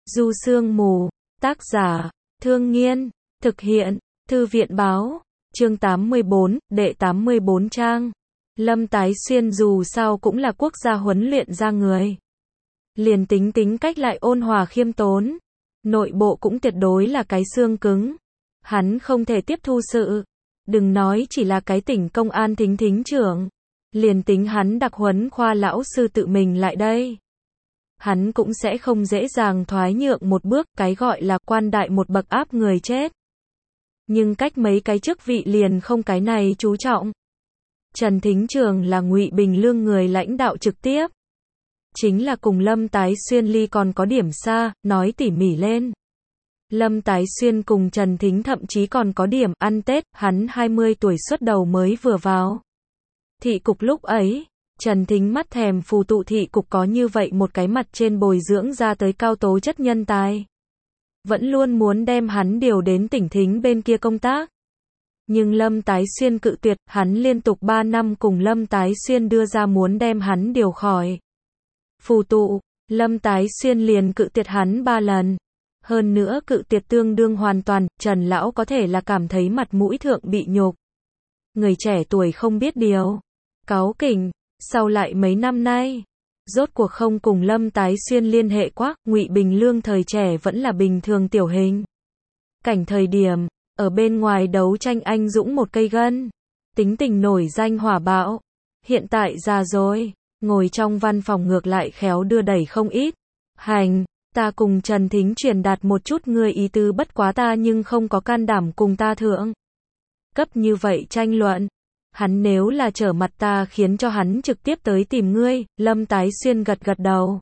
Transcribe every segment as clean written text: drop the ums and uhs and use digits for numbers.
Du Sương Mù, tác giả, Thương Nghiên, thực hiện, Thư viện báo, chương 84, đệ 84 trang. Lâm Tái Xuyên dù sao cũng là quốc gia huấn luyện ra người. Liền tính cách lại ôn hòa khiêm tốn. Nội bộ cũng tuyệt đối là cái xương cứng. Hắn không thể tiếp thu sự. Đừng nói chỉ là cái tỉnh công an thính trưởng. Liền tính hắn đặc huấn khoa lão sư tự mình lại đây. Hắn cũng sẽ không dễ dàng thoái nhượng một bước, cái gọi là quan đại một bậc áp người chết. Nhưng cách mấy cái chức vị liền không cái này chú trọng. Trần Thính Trường là Ngụy Bình Lương người lãnh đạo trực tiếp. Chính là cùng Lâm Tái Xuyên ly còn có điểm xa, nói tỉ mỉ lên. Lâm Tái Xuyên cùng Trần Thính thậm chí còn có điểm ăn Tết, hắn 20 tuổi xuất đầu mới vừa vào. Thị cục lúc ấy, Trần Thính mắt thèm phù tụ thị cục có như vậy một cái mặt trên bồi dưỡng ra tới cao tố chất nhân tài. Vẫn luôn muốn đem hắn điều đến tỉnh Thính bên kia công tác. Nhưng Lâm Tái Xuyên cự tuyệt, hắn liên tục 3 năm cùng Lâm Tái Xuyên đưa ra muốn đem hắn điều khỏi. Phù tụ, Lâm Tái Xuyên liền cự tuyệt hắn 3 lần. Hơn nữa cự tuyệt tương đương hoàn toàn, Trần Lão có thể là cảm thấy mặt mũi thượng bị nhục. Người trẻ tuổi không biết điều. Cáu kỉnh, sau lại mấy năm nay, rốt cuộc không cùng Lâm Tái Xuyên liên hệ quá, Ngụy Bình Lương thời trẻ vẫn là bình thường tiểu hình. Cảnh thời điểm, ở bên ngoài đấu tranh anh dũng một cây gân. Tính tình nổi danh hỏa bạo. Hiện tại già rồi, ngồi trong văn phòng ngược lại khéo đưa đẩy không ít. Hành, ta cùng Trần Thính truyền đạt một chút ngươi ý tứ, bất quá ta nhưng không có can đảm cùng ta thượng cấp như vậy tranh luận. Hắn nếu là trở mặt ta khiến cho hắn trực tiếp tới tìm ngươi. Lâm Tái Xuyên gật đầu.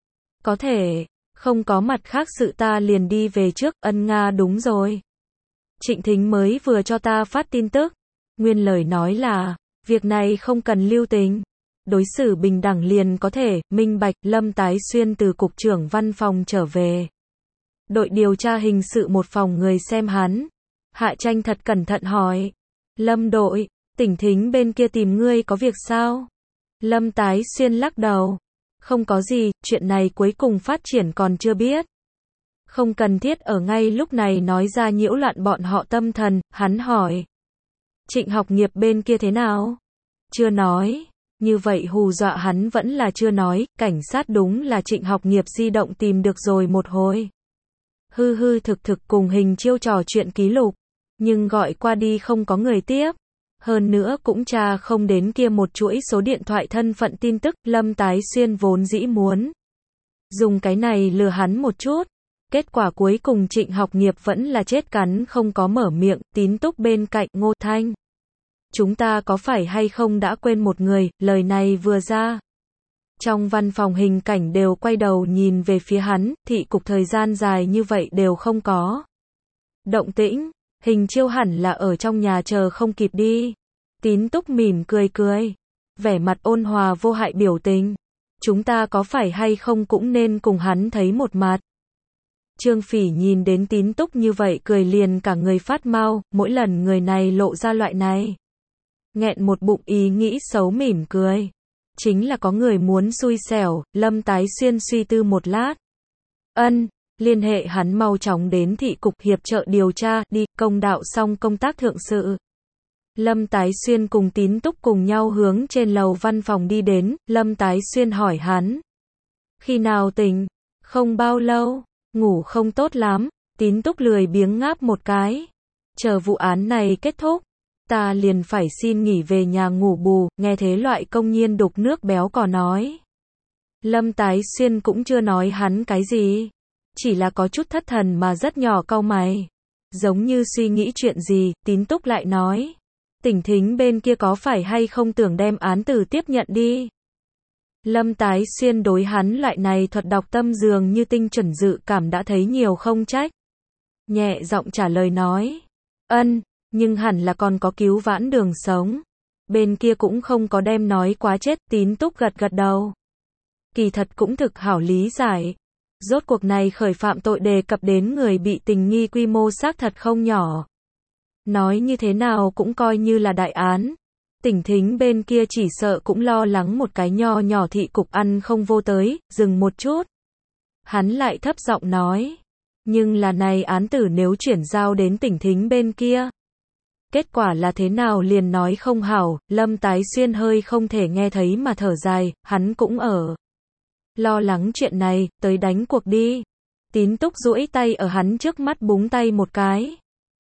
Có thể, không có mặt khác sự ta liền đi về trước. Ân Nga đúng rồi. Trịnh Thính mới vừa cho ta phát tin tức. Nguyên lời nói là, việc này không cần lưu tình. Đối xử bình đẳng liền có thể, minh bạch. Lâm Tái Xuyên từ cục trưởng văn phòng trở về. Đội điều tra hình sự một phòng người xem hắn. Hạ Tranh thật cẩn thận hỏi. Lâm đội, tỉnh Thính bên kia tìm ngươi có việc sao? Lâm Tái Xuyên lắc đầu. Không có gì, chuyện này cuối cùng phát triển còn chưa biết. Không cần thiết ở ngay lúc này nói ra nhiễu loạn bọn họ tâm thần. Hắn hỏi. Trịnh Học Nghiệp bên kia thế nào? Chưa nói. Như vậy hù dọa hắn vẫn là chưa nói. Cảnh sát đúng là Trịnh Học Nghiệp di động tìm được rồi một hồi. Thực cùng Hình Chiêu trò chuyện ký lục. Nhưng gọi qua đi không có người tiếp. Hơn nữa cũng tra không đến kia một chuỗi số điện thoại thân phận tin tức. Lâm Tái Xuyên vốn dĩ muốn dùng cái này lừa hắn một chút. Kết quả cuối cùng Trịnh Học Nghiệp vẫn là chết cắn không có mở miệng. Tín túc bên cạnh Ngô Thanh. Chúng ta có phải hay không đã quên một người? Lời này vừa ra. Trong văn phòng hình cảnh đều quay đầu nhìn về phía hắn. Thị cục thời gian dài như vậy đều không có động tĩnh. Hình Chiêu hẳn là ở trong nhà chờ không kịp đi. Tín túc mỉm cười. Vẻ mặt ôn hòa vô hại biểu tình. Chúng ta có phải hay không cũng nên cùng hắn thấy một mặt. Trương Phỉ nhìn đến Tín túc như vậy cười liền cả người phát mau. Mỗi lần người này lộ ra loại này. Nghẹn một bụng ý nghĩ xấu mỉm cười. Chính là có người muốn xui xẻo. Lâm Tái Xuyên suy tư một lát. Liên hệ hắn mau chóng đến thị cục hiệp trợ điều tra, đi, công đạo xong công tác thượng sự. Lâm Tái Xuyên cùng Tín túc cùng nhau hướng trên lầu văn phòng đi đến. Lâm Tái Xuyên hỏi hắn. Khi nào tỉnh? Không bao lâu. Ngủ không tốt lắm. Tín túc lười biếng ngáp một cái. Chờ vụ án này kết thúc. Ta liền phải xin nghỉ về nhà ngủ bù. Nghe thế loại công nhiên đục nước béo cò nói. Lâm Tái Xuyên cũng chưa nói hắn cái gì. Chỉ là có chút thất thần mà rất nhỏ cau mày. Giống như suy nghĩ chuyện gì. Tín túc lại nói. Tỉnh Thính bên kia có phải hay không tưởng đem án tử tiếp nhận đi. Lâm Tái Xuyên đối hắn loại này thuật đọc tâm dường như tinh chuẩn dự cảm đã thấy nhiều không trách. Nhẹ giọng trả lời nói. Nhưng hẳn là còn có cứu vãn đường sống. Bên kia cũng không có đem nói quá chết. Tín túc gật đầu. Kỳ thật cũng thực hảo lý giải. Rốt cuộc này khởi phạm tội đề cập đến người bị tình nghi quy mô xác thật không nhỏ. Nói như thế nào cũng coi như là đại án. Tỉnh Thính bên kia chỉ sợ cũng lo lắng một cái nho nhỏ thị cục ăn không vô tới. Dừng một chút. Hắn lại thấp giọng nói. Nhưng là này án tử nếu chuyển giao đến tỉnh Thính bên kia. Kết quả là thế nào liền nói không hảo, Lâm Tái Xuyên hơi không thể nghe thấy mà thở dài, hắn cũng ở. Lo lắng chuyện này, tới đánh cuộc đi. Tín Túc duỗi tay ở hắn trước mắt búng tay một cái.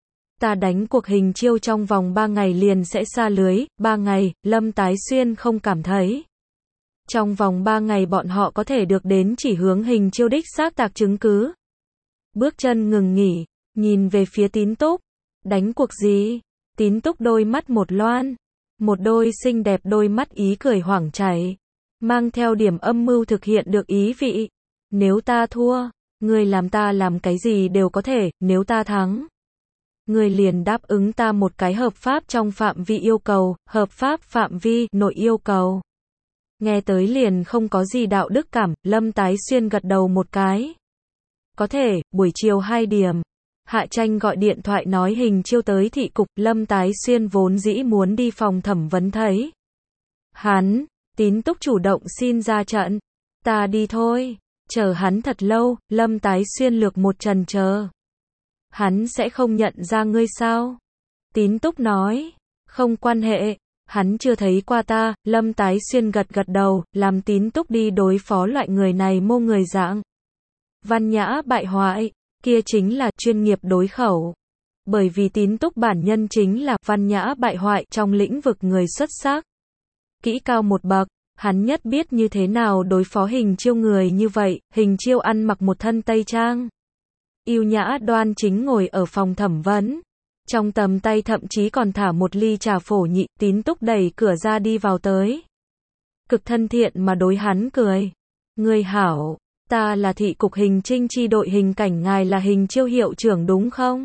Ta đánh cuộc Hình Chiêu trong vòng 3 ngày liền sẽ xa lưới, 3 ngày, Lâm Tái Xuyên không cảm thấy. Trong vòng 3 ngày bọn họ có thể được đến chỉ hướng Hình Chiêu đích xác tạc chứng cứ. Bước chân ngừng nghỉ, nhìn về phía Tín Túc. Đánh cuộc gì? Tín Túc đôi mắt một loan. Một đôi xinh đẹp đôi mắt ý cười hoảng chảy. Mang theo điểm âm mưu thực hiện được ý vị. Nếu ta thua, ngươi làm ta làm cái gì đều có thể, nếu ta thắng. Ngươi liền đáp ứng ta một cái hợp pháp trong phạm vi yêu cầu, hợp pháp phạm vi nội yêu cầu. Nghe tới liền không có gì đạo đức cảm, Lâm Tái Xuyên gật đầu một cái. Có thể, buổi chiều 2 điểm. Hạ Tranh gọi điện thoại nói Hình Chiêu tới thị cục, Lâm Tái Xuyên vốn dĩ muốn đi phòng thẩm vấn thấy. Hắn, Tín Túc chủ động xin ra trận. Ta đi thôi. Chờ hắn thật lâu, Lâm Tái Xuyên lược một trần chờ. Hắn sẽ không nhận ra ngươi sao? Tín Túc nói. Không quan hệ. Hắn chưa thấy qua ta, Lâm Tái Xuyên gật gật đầu, làm Tín Túc đi đối phó loại người này mô người dạng. Văn nhã bại hoại, kia chính là chuyên nghiệp đối khẩu. Bởi vì Tín Túc bản nhân chính là văn nhã bại hoại trong lĩnh vực người xuất sắc. Kỹ cao một bậc, hắn nhất biết như thế nào đối phó Hình Chiêu người như vậy, Hình Chiêu ăn mặc một thân tây trang. Yêu nhã đoan chính ngồi ở phòng thẩm vấn. Trong tầm tay thậm chí còn thả một ly trà phổ nhị, Tín Túc đẩy cửa ra đi vào tới. Cực thân thiện mà đối hắn cười. Ngươi hảo, ta là thị cục Hình Trinh chi đội hình cảnh, ngài là Hình Chiêu hiệu trưởng đúng không?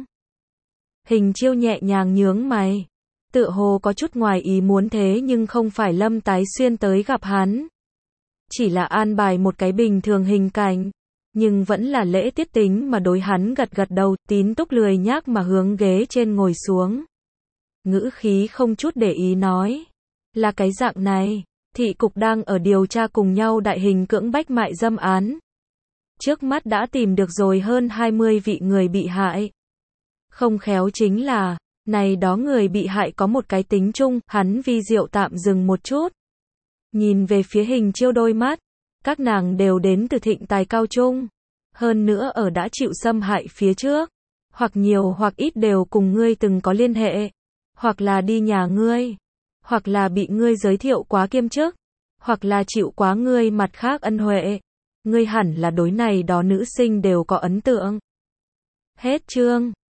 Hình Chiêu nhẹ nhàng nhướng mày. Tựa hồ có chút ngoài ý muốn thế nhưng không phải Lâm Tái Xuyên tới gặp hắn. Chỉ là an bài một cái bình thường hình cảnh. Nhưng vẫn là lễ tiết tính mà đối hắn gật gật đầu, Tín Túc lười nhác mà hướng ghế trên ngồi xuống. Ngữ khí không chút để ý nói. Là cái dạng này, thị cục đang ở điều tra cùng nhau đại hình cưỡng bách mại dâm án. Trước mắt đã tìm được rồi hơn 20 vị người bị hại. Không khéo chính là, này đó người bị hại có một cái tính chung, hắn vi diệu tạm dừng một chút. Nhìn về phía Hình Chiêu đôi mắt. Các nàng đều đến từ thịnh tài cao trung. Hơn nữa ở đã chịu xâm hại phía trước. Hoặc nhiều hoặc ít đều cùng ngươi từng có liên hệ. Hoặc là đi nhà ngươi. Hoặc là bị ngươi giới thiệu quá kiêm chức. Hoặc là chịu quá ngươi mặt khác ân huệ. Ngươi hẳn là đối này đó nữ sinh đều có ấn tượng. Hết chương.